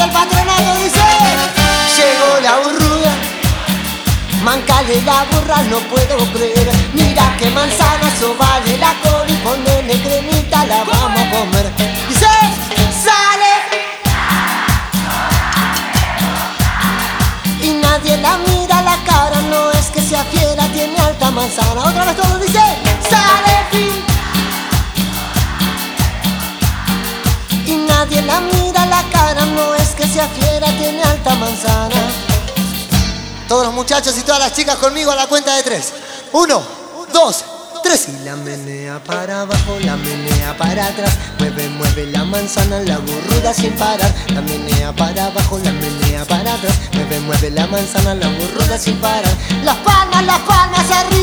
del patronato dice: llegó la burruda, mancale la burra, no puedo creer. Mira qué manzanazo vale la col y ponele cremita, la vamos a comer. Dice: sale y nadie la mira la cara, no es que sea fiera, tiene alta manzana. Otra vez todo dice: sale fin. Y nadie la mira la cara, no es que sea fiera, tiene alta manzana. Todos los muchachos y todas las chicas conmigo a la cuenta de 3. 1, 2, 3. Y la menea para abajo, la menea para atrás. Mueve, mueve la manzana, la burruda sin parar. La menea para abajo, la menea para atrás. Mueve, mueve la manzana, la burruda sin parar. Las palmas arriba.